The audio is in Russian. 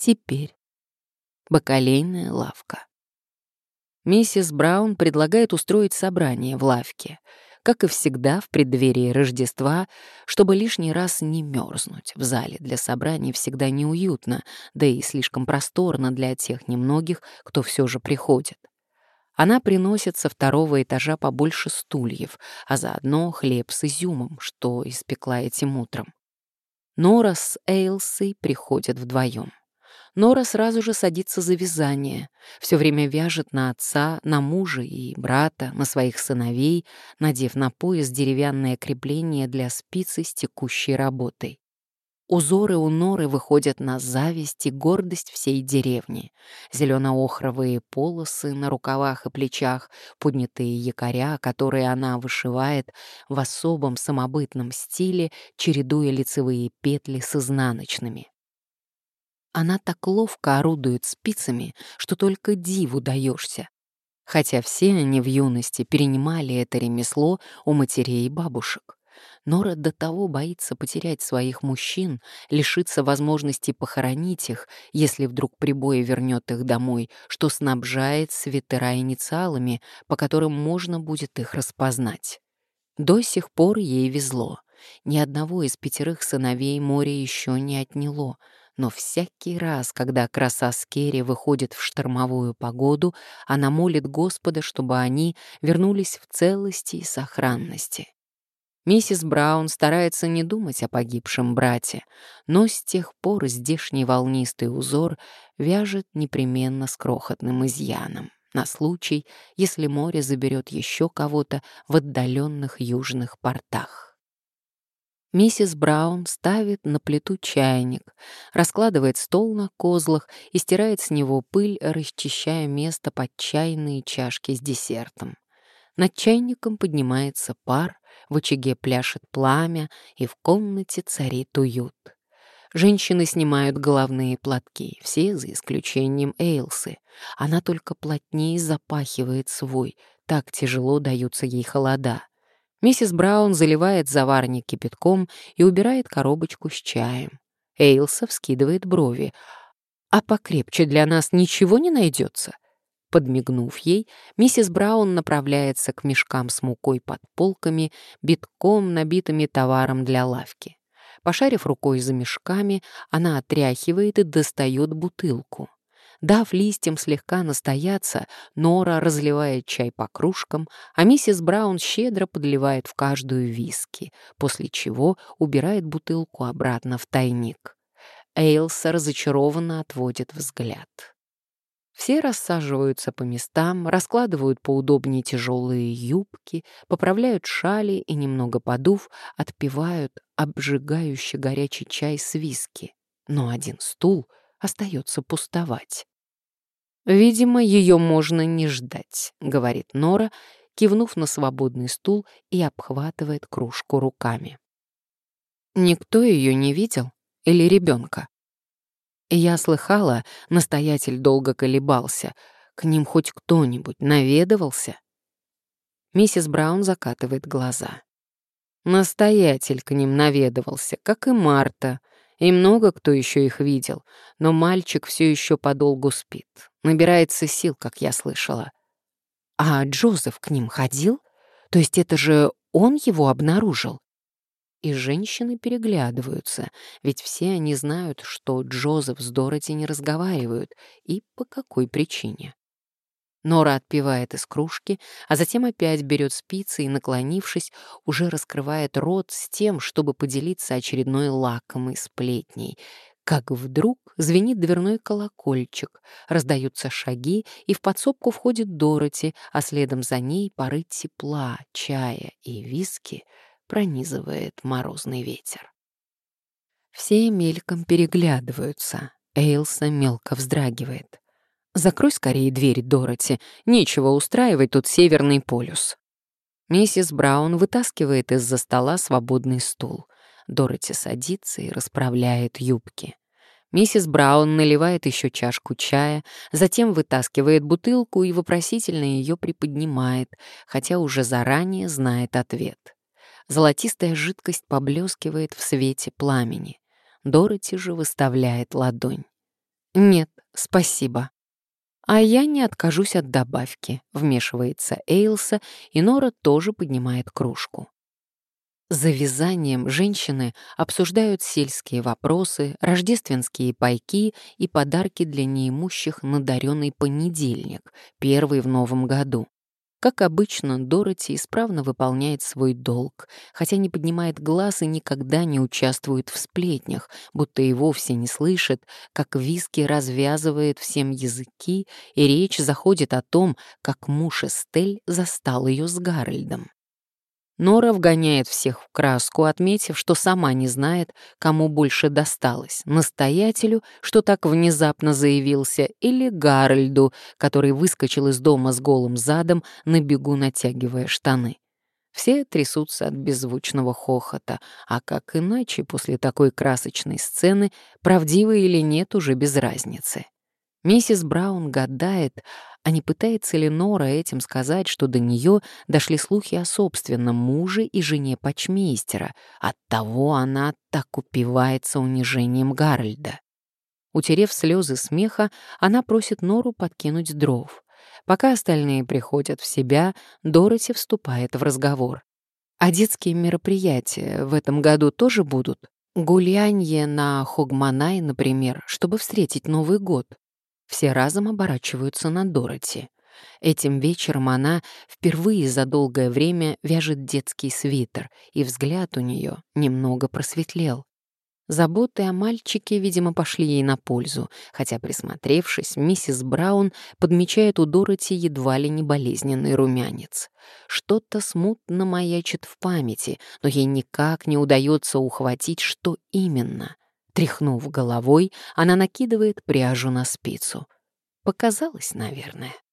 Теперь бакалейная лавка. Миссис Браун предлагает устроить собрание в лавке, как и всегда в преддверии Рождества, чтобы лишний раз не мерзнуть. В зале для собраний всегда неуютно, да и слишком просторно для тех немногих, кто все же приходит. Она приносит со второго этажа побольше стульев, а заодно хлеб с изюмом, что испекла этим утром. Нора с Эйлсой приходят вдвоем. Нора сразу же садится за вязание, все время вяжет на отца, на мужа и брата, на своих сыновей, надев на пояс деревянное крепление для спицы с текущей работой. Узоры у Норы выходят на зависть и гордость всей деревни. Зелено-охровые полосы на рукавах и плечах, поднятые якоря, которые она вышивает в особом самобытном стиле, чередуя лицевые петли с изнаночными. Она так ловко орудует спицами, что только диву даешься. Хотя все они в юности перенимали это ремесло у матерей и бабушек. Нора до того боится потерять своих мужчин, лишиться возможности похоронить их, если вдруг прибой вернет их домой, что снабжает свитера инициалами, по которым можно будет их распознать. До сих пор ей везло. Ни одного из 5 сыновей море еще не отняло, но всякий раз, когда краса Скерри выходит в штормовую погоду, она молит Господа, чтобы они вернулись в целости и сохранности. Миссис Браун старается не думать о погибшем брате, но с тех пор здешний волнистый узор вяжет непременно с крохотным изъяном, на случай, если море заберет еще кого-то в отдаленных южных портах. Миссис Браун ставит на плиту чайник, раскладывает стол на козлах и стирает с него пыль, расчищая место под чайные чашки с десертом. Над чайником поднимается пар, в очаге пляшет пламя, и в комнате царит уют. Женщины снимают головные платки, все за исключением Эйлсы. Она только плотнее запахивает свой, так тяжело даются ей холода. Миссис Браун заливает заварник кипятком и убирает коробочку с чаем. Эйлса вскидывает брови. «А покрепче для нас ничего не найдется?» Подмигнув ей, миссис Браун направляется к мешкам с мукой под полками, битком набитыми товаром для лавки. Пошарив рукой за мешками, она отряхивает и достает бутылку. Дав листьям слегка настояться, Нора разливает чай по кружкам, а миссис Браун щедро подливает в каждую виски, после чего убирает бутылку обратно в тайник. Эйлса разочарованно отводит взгляд. Все рассаживаются по местам, раскладывают поудобнее тяжелые юбки, поправляют шали и, немного подув, отпивают обжигающий горячий чай с виски. Но один стул остается пустовать. «Видимо, ее можно не ждать», — говорит Нора, кивнув на свободный стул и обхватывает кружку руками. «Никто ее не видел? Или ребенка?» Я слыхала, настоятель долго колебался. К ним хоть кто-нибудь наведывался? Миссис Браун закатывает глаза. Настоятель к ним наведывался, как и Марта, и много кто еще их видел, но мальчик все еще подолгу спит. Набирается сил, как я слышала. А Джозеф к ним ходил? То есть это же он его обнаружил? И женщины переглядываются, ведь все они знают, что Джозеф с Дороти не разговаривают, и по какой причине. Нора отпивает из кружки, а затем опять берет спицы и, наклонившись, уже раскрывает рот с тем, чтобы поделиться очередной лакомой сплетней. Как вдруг звенит дверной колокольчик, раздаются шаги, и в подсобку входит Дороти, а следом за ней пары тепла, чая и виски пронизывает морозный ветер. Все мельком переглядываются. Эйлса мелко вздрагивает. «Закрой скорее дверь, Дороти. Нечего устраивать тут Северный полюс». Миссис Браун вытаскивает из-за стола свободный стул. Дороти садится и расправляет юбки. Миссис Браун наливает еще чашку чая, затем вытаскивает бутылку и вопросительно ее приподнимает, хотя уже заранее знает ответ. Золотистая жидкость поблескивает в свете пламени. Дороти же выставляет ладонь. «Нет, спасибо». «А я не откажусь от добавки», — вмешивается Эйлса, и Нора тоже поднимает кружку. За вязанием женщины обсуждают сельские вопросы, рождественские пайки и подарки для неимущих на даренный понедельник, первый в новом году. Как обычно, Дороти исправно выполняет свой долг, хотя не поднимает глаз и никогда не участвует в сплетнях, будто и вовсе не слышит, как Виски развязывает всем языки, и речь заходит о том, как муж Эстель застал ее с Гарольдом. Нора вгоняет всех в краску, отметив, что сама не знает, кому больше досталось — настоятелю, что так внезапно заявился, или Гарольду, который выскочил из дома с голым задом, на бегу натягивая штаны. Все трясутся от беззвучного хохота, а как иначе после такой красочной сцены, правдиво или нет, уже без разницы. Миссис Браун гадает, а не пытается ли Нора этим сказать, что до нее дошли слухи о собственном муже и жене почмейстера, оттого она так упивается унижением Гарольда. Утерев слезы смеха, она просит Нору подкинуть дров. Пока остальные приходят в себя, Дороти вступает в разговор. «А детские мероприятия в этом году тоже будут? Гулянье на Хогманай, например, чтобы встретить Новый год?» Все разом оборачиваются на Дороти. Этим вечером она впервые за долгое время вяжет детский свитер, и взгляд у нее немного просветлел. Заботы о мальчике, видимо, пошли ей на пользу, хотя, присмотревшись, миссис Браун подмечает у Дороти едва ли не болезненный румянец. Что-то смутно маячит в памяти, но ей никак не удается ухватить, что именно. Тряхнув головой, она накидывает пряжу на спицу. Показалось, наверное.